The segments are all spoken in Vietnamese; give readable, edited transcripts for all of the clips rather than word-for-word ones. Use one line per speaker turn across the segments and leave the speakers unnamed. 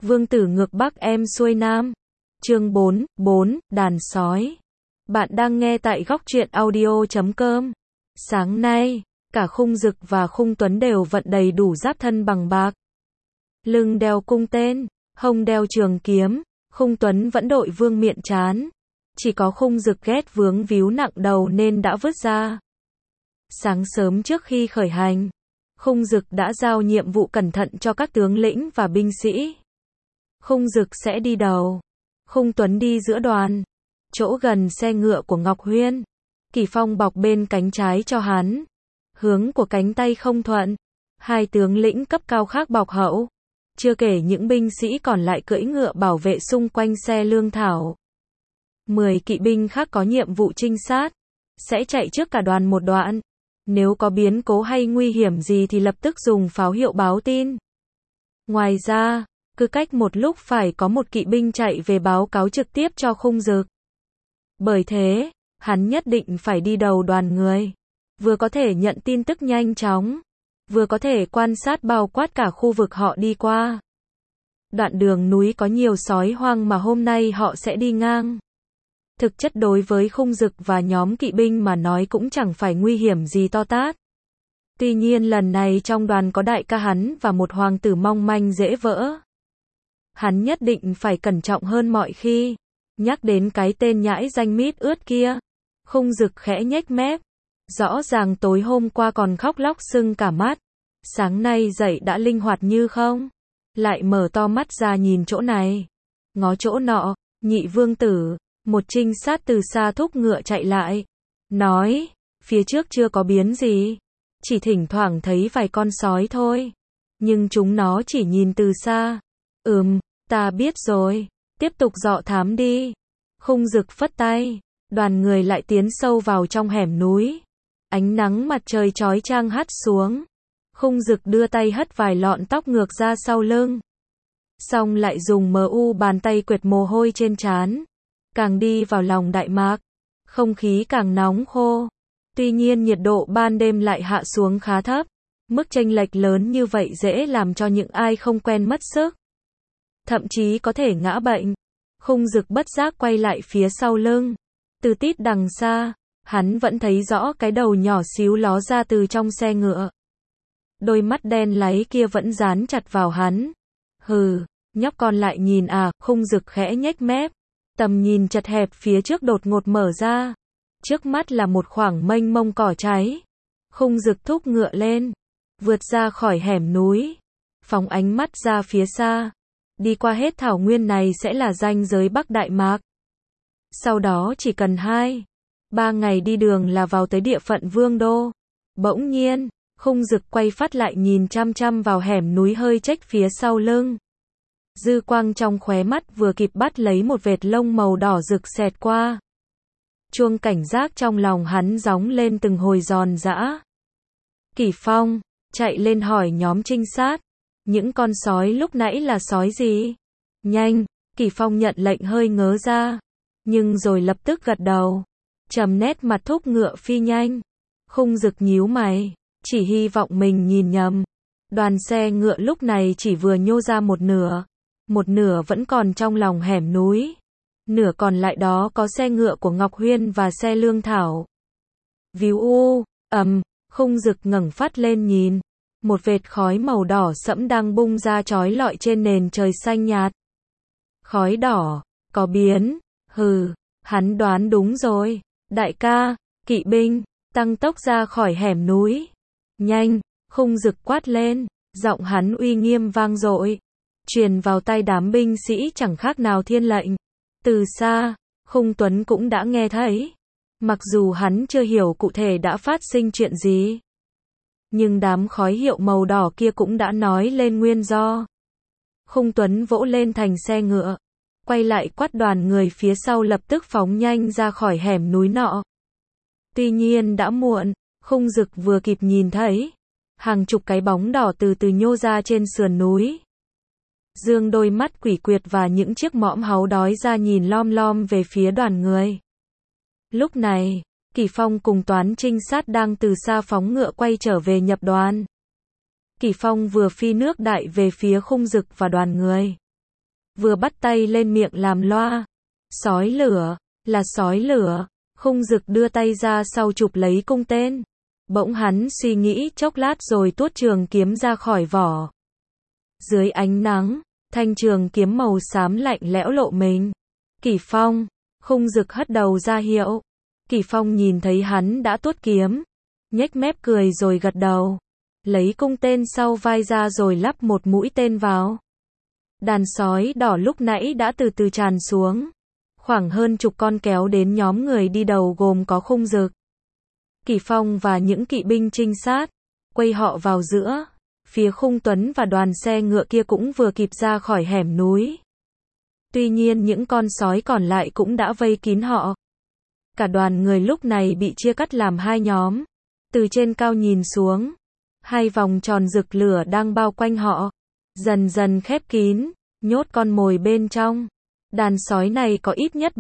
Vương tử ngược Bắc em xuôi Nam. Chương 4, đàn sói. Bạn đang nghe tại góc truyện audio.com. Sáng nay, cả Khung Dực và Khung Tuấn đều vận đầy đủ giáp thân bằng bạc. Lưng đeo cung tên, hông đeo trường kiếm, Khung Tuấn vẫn đội vương miện trán. Chỉ có Khung Dực ghét vướng víu nặng đầu nên đã vứt ra. Sáng sớm trước khi khởi hành, Khung Dực đã giao nhiệm vụ cẩn thận cho các tướng lĩnh và binh sĩ. Khung Dực sẽ đi đầu, Khung Tuấn đi giữa đoàn, chỗ gần xe ngựa của Ngọc Huyên. Kỷ Phong bọc bên cánh trái cho hắn, hướng của cánh tay không thuận. Hai tướng lĩnh cấp cao khác bọc hậu, chưa kể những binh sĩ còn lại cưỡi ngựa bảo vệ xung quanh xe lương thảo. 10 kỵ binh khác có nhiệm vụ trinh sát, sẽ chạy trước cả đoàn một đoạn. Nếu có biến cố hay nguy hiểm gì thì lập tức dùng pháo hiệu báo tin. Ngoài ra, cứ cách một lúc phải có một kỵ binh chạy về báo cáo trực tiếp cho Khung Dực. Bởi thế, hắn nhất định phải đi đầu đoàn người, vừa có thể nhận tin tức nhanh chóng, vừa có thể quan sát bao quát cả khu vực họ đi qua. Đoạn đường núi có nhiều sói hoang mà hôm nay họ sẽ đi ngang. Thực chất đối với Khung Dực và nhóm kỵ binh mà nói cũng chẳng phải nguy hiểm gì to tát. Tuy nhiên lần này trong đoàn có đại ca hắn và một hoàng tử mong manh dễ vỡ. Hắn nhất định phải cẩn trọng hơn mọi khi. Nhắc đến cái tên nhãi danh mít ướt kia, Khung Dực khẽ nhếch mép. Rõ ràng tối hôm qua còn khóc lóc sưng cả mắt, sáng nay dậy đã linh hoạt như không. Lại mở to mắt ra nhìn chỗ này, ngó chỗ nọ. Nhị vương tử, một trinh sát từ xa thúc ngựa chạy lại, nói, phía trước chưa có biến gì, chỉ thỉnh thoảng thấy vài con sói thôi, nhưng chúng nó chỉ nhìn từ xa. Ta biết rồi, tiếp tục dọ thám đi. Khung Dực phất tay, đoàn người lại tiến sâu vào trong hẻm núi. Ánh nắng mặt trời chói chang hắt xuống. Khung Dực đưa tay hất vài lọn tóc ngược ra sau lưng, xong lại dùng bàn tay quệt mồ hôi trên trán. Càng đi vào lòng Đại Mạc, không khí càng nóng khô. Tuy nhiên nhiệt độ ban đêm lại hạ xuống khá thấp. Mức chênh lệch lớn như vậy dễ làm cho những ai không quen mất sức, thậm chí có thể ngã bệnh. Khung Dực bất giác quay lại phía sau lưng. Từ tít đằng xa, hắn vẫn thấy rõ cái đầu nhỏ xíu ló ra từ trong xe ngựa. Đôi mắt đen láy kia vẫn dán chặt vào hắn. Hừ, nhóc con lại nhìn à? Khung Dực khẽ nhếch mép. Tầm nhìn chật hẹp phía trước đột ngột mở ra. Trước mắt là một khoảng mênh mông cỏ cháy. Khung Dực thúc ngựa lên, vượt ra khỏi hẻm núi, phóng ánh mắt ra phía xa. Đi qua hết thảo nguyên này sẽ là ranh giới Bắc Đại Mạc. Sau đó chỉ cần 2-3 ngày đi đường là vào tới địa phận Vương Đô. Bỗng nhiên, Khung Dực quay phát lại nhìn chăm chăm vào hẻm núi hơi chếch phía sau lưng. Dư quang trong khóe mắt vừa kịp bắt lấy một vệt lông màu đỏ rực xẹt qua. Chuông cảnh giác trong lòng hắn gióng lên từng hồi giòn giã. Kỷ Phong chạy lên hỏi nhóm trinh sát, những con sói lúc nãy là sói gì? Nhanh, Kỷ Phong nhận lệnh hơi ngớ ra, nhưng rồi lập tức gật đầu, trầm nét mặt thúc ngựa phi nhanh. Khung Dực nhíu mày, chỉ hy vọng mình nhìn nhầm. Đoàn xe ngựa lúc này chỉ vừa nhô ra một nửa vẫn còn trong lòng hẻm núi, nửa còn lại đó có xe ngựa của Ngọc Huyên và xe lương thảo. Víu Khung Dực ngẩng phát lên nhìn, một vệt khói màu đỏ sẫm đang bung ra chói lọi trên nền trời xanh nhạt. Khói đỏ, có biến. Hắn đoán đúng rồi. Đại ca, kỵ binh, tăng tốc ra khỏi hẻm núi. Nhanh, Khung Dực quát lên, giọng hắn uy nghiêm vang dội, truyền vào tai đám binh sĩ chẳng khác nào thiên lệnh. Từ xa, Khung Tuấn cũng đã nghe thấy. Mặc dù hắn chưa hiểu cụ thể đã phát sinh chuyện gì, nhưng đám khói hiệu màu đỏ kia cũng đã nói lên nguyên do. Khung Tuấn vỗ lên thành xe ngựa, quay lại quát đoàn người phía sau lập tức phóng nhanh ra khỏi hẻm núi nọ. Tuy nhiên đã muộn, Khung Dực vừa kịp nhìn thấy hàng chục cái bóng đỏ từ từ nhô ra trên sườn núi. Dương đôi mắt quỷ quyệt và những chiếc mõm háu đói ra nhìn lom lom về phía đoàn người. Lúc này, Kỷ Phong cùng toán trinh sát đang từ xa phóng ngựa quay trở về nhập đoàn. Kỷ Phong vừa phi nước đại về phía Khung Dực và đoàn người. vừa bắt tay lên miệng làm loa. Sói lửa, là sói lửa. Khung Dực đưa tay ra sau chụp lấy cung tên. Bỗng hắn suy nghĩ chốc lát rồi tuốt trường kiếm ra khỏi vỏ. Dưới ánh nắng, thanh trường kiếm màu xám lạnh lẽo lộ mình. Kỷ Phong, Khung Dực hất đầu ra hiệu. Kỷ Phong nhìn thấy hắn đã tuốt kiếm, nhếch mép cười rồi gật đầu. Lấy cung tên sau vai ra rồi lắp một mũi tên vào. Đàn sói đỏ lúc nãy đã từ từ tràn xuống. Khoảng hơn chục con kéo đến nhóm người đi đầu gồm có Khung Dực, Kỷ Phong và những kỵ binh trinh sát, quay họ vào giữa. Phía Khung Tuấn và đoàn xe ngựa kia cũng vừa kịp ra khỏi hẻm núi. Tuy nhiên những con sói còn lại cũng đã vây kín họ. Cả đoàn người lúc này bị chia cắt làm hai nhóm. Từ trên cao nhìn xuống, hai vòng tròn rực lửa đang bao quanh họ, dần dần khép kín, nhốt con mồi bên trong. Đàn sói này có ít nhất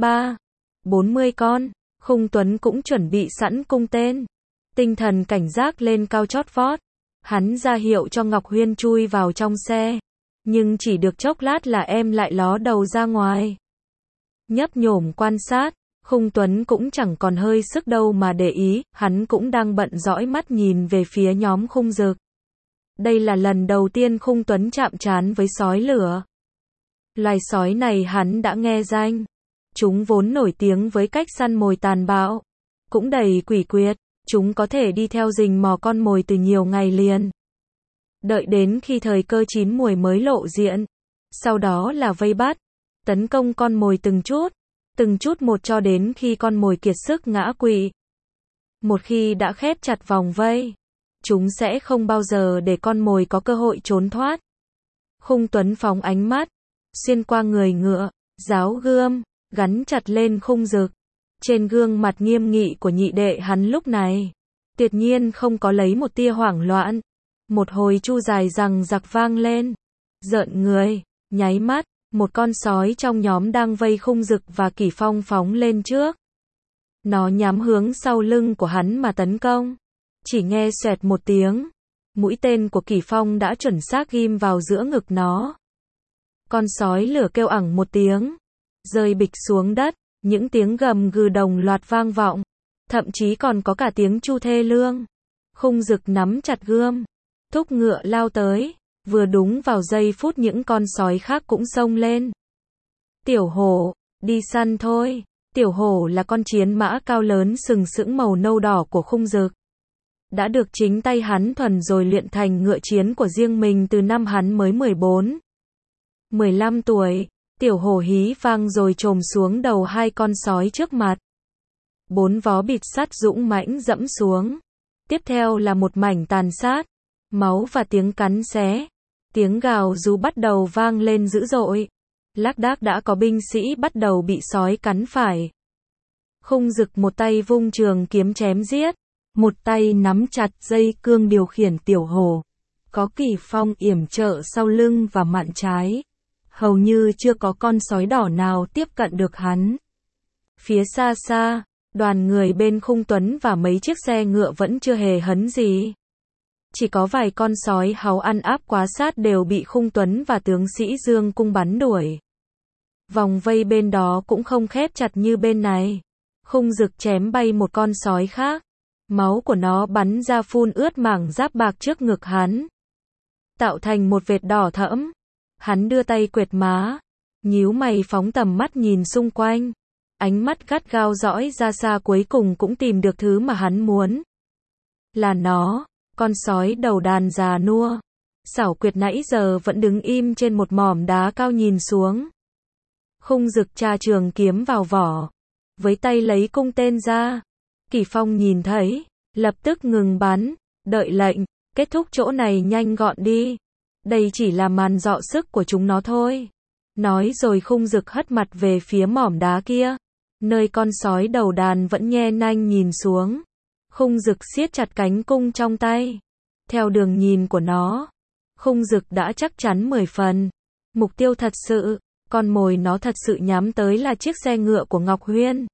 40 con. Khung Tuấn cũng chuẩn bị sẵn cung tên. Tinh thần cảnh giác lên cao chót vót. Hắn ra hiệu cho Ngọc Huyên chui vào trong xe. Nhưng chỉ được chốc lát là em lại ló đầu ra ngoài. Nhấp nhổm quan sát, Khung Tuấn cũng chẳng còn hơi sức đâu mà để ý, hắn cũng đang bận dõi mắt nhìn về phía nhóm Khung Dực. Đây là lần đầu tiên Khung Tuấn chạm trán với sói lửa. Loài sói này hắn đã nghe danh. Chúng vốn nổi tiếng với cách săn mồi tàn bạo, cũng đầy quỷ quyệt. Chúng có thể đi theo rình mò con mồi từ nhiều ngày liền. Đợi đến khi thời cơ chín muồi mới lộ diện. Sau đó là vây bắt, tấn công con mồi từng chút một cho đến khi con mồi kiệt sức ngã quỵ. Một khi đã khép chặt vòng vây, chúng sẽ không bao giờ để con mồi có cơ hội trốn thoát. Khung Tuấn phóng ánh mắt, xuyên qua người ngựa, giáo gươm, gắn chặt lên Khung Dực. Trên gương mặt nghiêm nghị của nhị đệ hắn lúc này, tuyệt nhiên không có lấy một tia hoảng loạn. Một hồi chu dài rằng giặc vang lên. Rợn người, nháy mắt, một con sói trong nhóm đang vây Khung Dực và Kỷ Phong phóng lên trước. Nó nhắm hướng sau lưng của hắn mà tấn công. Chỉ nghe xoẹt một tiếng, mũi tên của Kỷ Phong đã chuẩn xác ghim vào giữa ngực nó. Con sói lửa kêu ẳng một tiếng, rơi bịch xuống đất. Những tiếng gầm gừ đồng loạt vang vọng, thậm chí còn có cả tiếng chu thê lương. Khung Dực nắm chặt gươm, thúc ngựa lao tới, vừa đúng vào giây phút những con sói khác cũng xông lên. Tiểu hổ, đi săn thôi. Tiểu hổ là con chiến mã cao lớn sừng sững màu nâu đỏ của Khung Dực. Đã được chính tay hắn thuần rồi luyện thành ngựa chiến của riêng mình từ năm hắn mới 15 tuổi. Tiểu hổ hí vang rồi chồm xuống đầu hai con sói trước mặt. 4 vó bịt sắt dũng mãnh dẫm xuống. Tiếp theo là một mảnh tàn sát, máu và tiếng cắn xé. Tiếng gào rú bắt đầu vang lên dữ dội. Lác đác đã có binh sĩ bắt đầu bị sói cắn phải. Khung Dực một tay vung trường kiếm chém giết, một tay nắm chặt dây cương điều khiển tiểu hổ. Có Kỷ Phong yểm trợ sau lưng và mạn trái. Hầu như chưa có con sói đỏ nào tiếp cận được hắn. Phía xa xa, đoàn người bên Khung Tuấn và mấy chiếc xe ngựa vẫn chưa hề hấn gì. Chỉ có vài con sói háu ăn áp quá sát đều bị Khung Tuấn và tướng sĩ Dương Cung bắn đuổi. Vòng vây bên đó cũng không khép chặt như bên này. Khung Dực chém bay một con sói khác. Máu của nó bắn ra phun ướt mảng giáp bạc trước ngực hắn, tạo thành một vệt đỏ thẫm. Hắn đưa tay quệt má, nhíu mày phóng tầm mắt nhìn xung quanh. Ánh mắt gắt gao dõi ra xa cuối cùng cũng tìm được thứ mà hắn muốn. Là nó, con sói đầu đàn già nua. Xảo quyệt nãy giờ vẫn đứng im trên một mỏm đá cao nhìn xuống. Khung Dực tra trường kiếm vào vỏ, với tay lấy cung tên ra. Kỷ Phong nhìn thấy, lập tức ngừng bắn, đợi lệnh, kết thúc chỗ này nhanh gọn đi. Đây chỉ là màn dọ sức của chúng nó thôi. Nói rồi Khung Dực hất mặt về phía mỏm đá kia, nơi con sói đầu đàn vẫn nhe nanh nhìn xuống. Khung Dực siết chặt cánh cung trong tay. Theo đường nhìn của nó, Khung Dực đã chắc chắn 10 phần. Mục tiêu thật sự, con mồi nó thật sự nhắm tới là chiếc xe ngựa của Ngọc Huyên.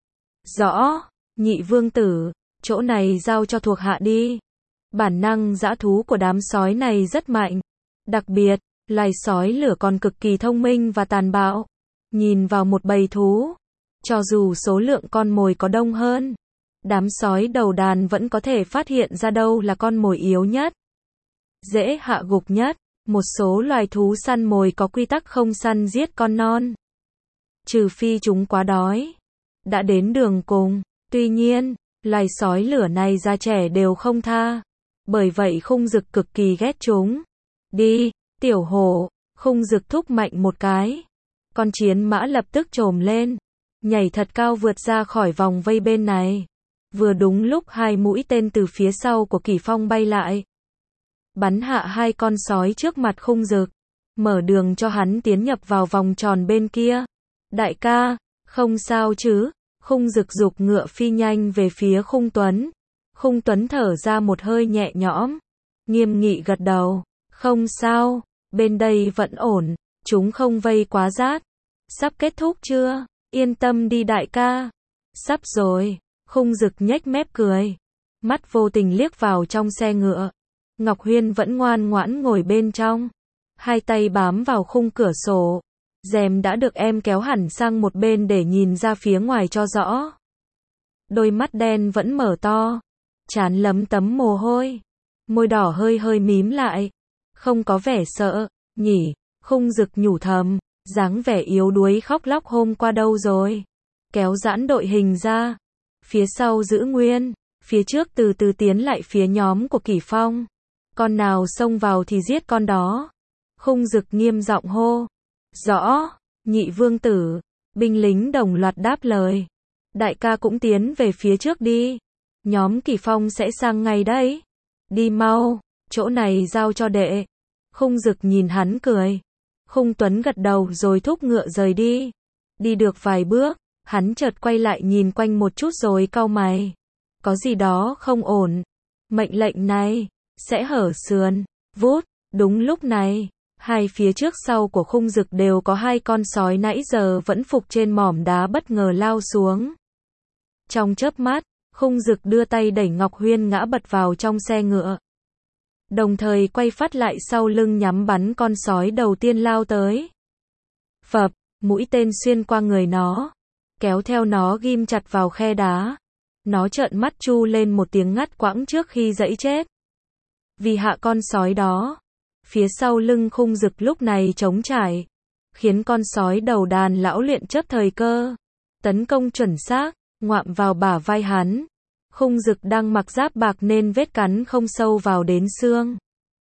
Rõ, nhị vương tử, chỗ này giao cho thuộc hạ đi. Bản năng dã thú của đám sói này rất mạnh. Đặc biệt, Loài sói lửa còn cực kỳ thông minh và tàn bạo. Nhìn vào một bầy thú, cho dù số lượng con mồi có đông hơn, đám sói đầu đàn vẫn có thể phát hiện ra đâu là con mồi yếu nhất, dễ hạ gục nhất. Một số loài thú săn mồi có quy tắc không săn giết con non, trừ phi chúng quá đói, đã đến đường cùng. Tuy nhiên, loài sói lửa này già trẻ đều không tha, bởi vậy Khung Dực cực kỳ ghét chúng. Đi, tiểu hổ, Khung Dực thúc mạnh một cái. Con chiến mã lập tức trồm lên, nhảy thật cao vượt ra khỏi vòng vây bên này. Vừa đúng lúc 2 mũi tên từ phía sau của Kỷ Phong bay lại, bắn hạ 2 con sói trước mặt Khung Dực, mở đường cho hắn tiến nhập vào vòng tròn bên kia. Đại ca, không sao chứ? Khung Dực giục ngựa phi nhanh về phía Khung Tuấn. Khung Tuấn thở ra một hơi nhẹ nhõm, nghiêm nghị gật đầu. Không sao, bên đây vẫn ổn, chúng không vây quá rát. Sắp kết thúc chưa? Yên tâm đi đại ca. Sắp rồi. Khung Dực nhếch mép cười, mắt vô tình liếc vào trong xe ngựa. Ngọc Huyên vẫn ngoan ngoãn ngồi bên trong, 2 tay bám vào khung cửa sổ. Rèm đã được em kéo hẳn sang một bên để nhìn ra phía ngoài cho rõ. Đôi mắt đen vẫn mở to, trán lấm tấm mồ hôi, môi đỏ hơi hơi mím lại. Không có vẻ sợ, nhỉ? Khung Dực nhủ thầm, dáng vẻ yếu đuối khóc lóc hôm qua đâu rồi? Kéo giãn đội hình ra, phía sau giữ nguyên, phía trước từ từ tiến lại phía nhóm của Kỷ Phong. Con nào xông vào thì giết con đó. Khung Dực nghiêm giọng hô. Rõ, nhị vương tử. Binh lính đồng loạt đáp lời. Đại ca cũng tiến về phía trước đi. Nhóm Kỷ Phong sẽ sang ngay đấy. Đi mau, chỗ này giao cho đệ. Khung Dực nhìn hắn cười. Khung Tuấn gật đầu rồi thúc ngựa rời đi. Đi được vài bước, hắn chợt quay lại nhìn quanh một chút rồi cau mày. Có gì đó không ổn. Mệnh lệnh này sẽ hở sườn. Vút, đúng lúc này, 2 phía trước sau của Khung Dực đều có 2 con sói nãy giờ vẫn phục trên mỏm đá bất ngờ lao xuống. Trong chớp mắt, Khung Dực đưa tay đẩy Ngọc Huyên ngã bật vào trong xe ngựa, đồng thời quay phát lại sau lưng nhắm bắn con sói đầu tiên lao tới. Phập, mũi tên xuyên qua người nó, kéo theo nó ghim chặt vào khe đá. Nó trợn mắt chu lên một tiếng ngắt quãng trước khi giãy chết. Vì hạ con sói đó, phía sau lưng Khung Dực lúc này trống trải, khiến con sói đầu đàn lão luyện chấp thời cơ, tấn công chuẩn xác, ngoạm vào bả vai hắn. Khung Dực đang mặc giáp bạc nên vết cắn không sâu vào đến xương.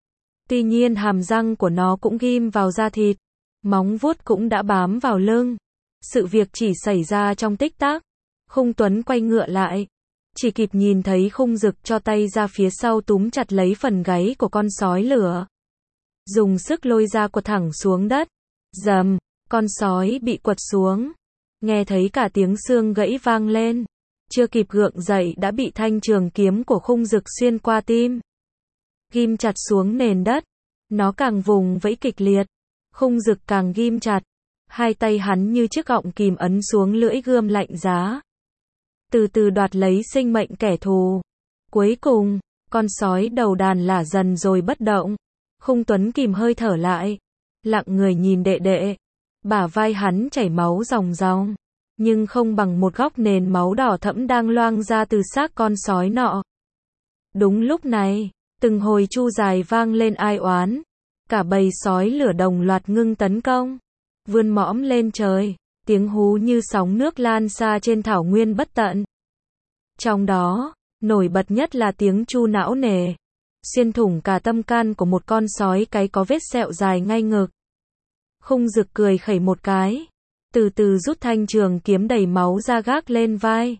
Tuy nhiên hàm răng của nó cũng ghim vào da thịt, móng vuốt cũng đã bám vào lưng. Sự việc chỉ xảy ra trong tích tắc. Khung Tuấn quay ngựa lại, chỉ kịp nhìn thấy Khung Dực cho tay ra phía sau túm chặt lấy phần gáy của con sói lửa, dùng sức lôi ra quật thẳng xuống đất. Rầm, con sói bị quật xuống, nghe thấy cả tiếng xương gãy vang lên, chưa kịp gượng dậy đã bị thanh trường kiếm của Khung Dực xuyên qua tim, ghim chặt xuống nền đất. Nó càng vùng vẫy kịch liệt, Khung Dực càng ghim chặt, 2 tay hắn như chiếc gọng kìm ấn xuống lưỡi gươm lạnh giá, từ từ đoạt lấy sinh mệnh kẻ thù. Cuối cùng, con sói đầu đàn lả dần rồi bất động. Khung Tuấn kìm hơi thở lại, lặng người nhìn đệ đệ. Bả vai hắn chảy máu ròng ròng, nhưng không bằng một góc nền máu đỏ thẫm đang loang ra từ xác con sói nọ. Đúng lúc này, từng hồi chu dài vang lên ai oán. Cả bầy sói lửa đồng loạt ngưng tấn công, vươn mõm lên trời, tiếng hú như sóng nước lan xa trên thảo nguyên bất tận. Trong đó, nổi bật nhất là tiếng chu não nề, xuyên thủng cả tâm can của một con sói cái có vết sẹo dài ngay ngực. Khung Dực cười khẩy một cái, từ từ rút thanh trường kiếm đầy máu ra gác lên vai.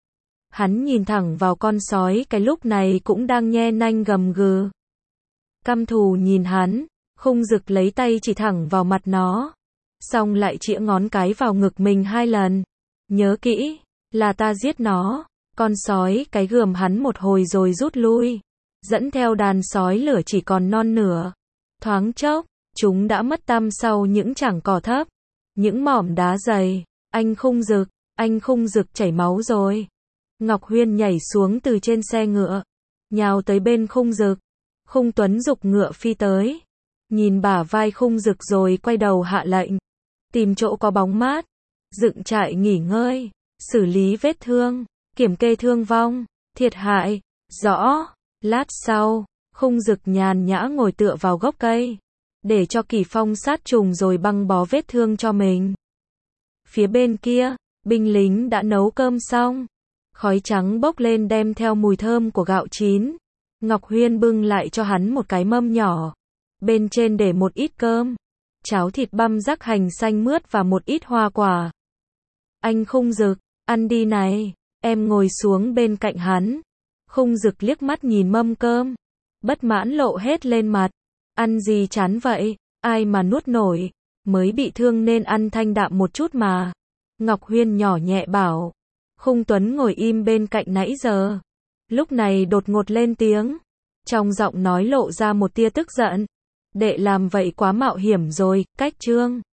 Hắn nhìn thẳng vào con sói cái lúc này cũng đang nhe nanh gầm gừ. Căm thù nhìn hắn, Khung Dực lấy tay chỉ thẳng vào mặt nó, xong lại chĩa ngón cái vào ngực mình 2 lần. Nhớ kỹ, là ta giết nó. Con sói cái gườm hắn một hồi rồi rút lui, dẫn theo đàn sói lửa chỉ còn non nửa. Thoáng chốc, chúng đã mất tăm sau những chảng cỏ thấp, những mỏm đá dày. Anh Khung Dực chảy máu rồi. Ngọc Huyên nhảy xuống từ trên xe ngựa, nhào tới bên Khung Dực. Khung Tuấn giục ngựa phi tới, nhìn bả vai Khung Dực rồi quay đầu hạ lệnh. Tìm chỗ có bóng mát, dựng trại nghỉ ngơi, xử lý vết thương, kiểm kê thương vong, thiệt hại. Rõ. Lát sau, Khung Dực nhàn nhã ngồi tựa vào gốc cây, để cho Kỳ Phong sát trùng rồi băng bó vết thương cho mình. Phía bên kia, binh lính đã nấu cơm xong. Khói trắng bốc lên đem theo mùi thơm của gạo chín. Ngọc Huyên bưng lại cho hắn một cái mâm nhỏ. Bên trên để một ít cơm, cháo thịt băm rắc hành xanh mướt và một ít hoa quả. Anh Khung Dực, ăn đi này. Em ngồi xuống bên cạnh hắn. Khung Dực liếc mắt nhìn mâm cơm, bất mãn lộ hết lên mặt. Ăn gì chán vậy, ai mà nuốt nổi, mới bị thương nên ăn thanh đạm một chút mà. Ngọc Huyên nhỏ nhẹ bảo. Khung Tuấn ngồi im bên cạnh nãy giờ, lúc này đột ngột lên tiếng, trong giọng nói lộ ra một tia tức giận. Đệ làm vậy quá mạo hiểm rồi, Cách Trương.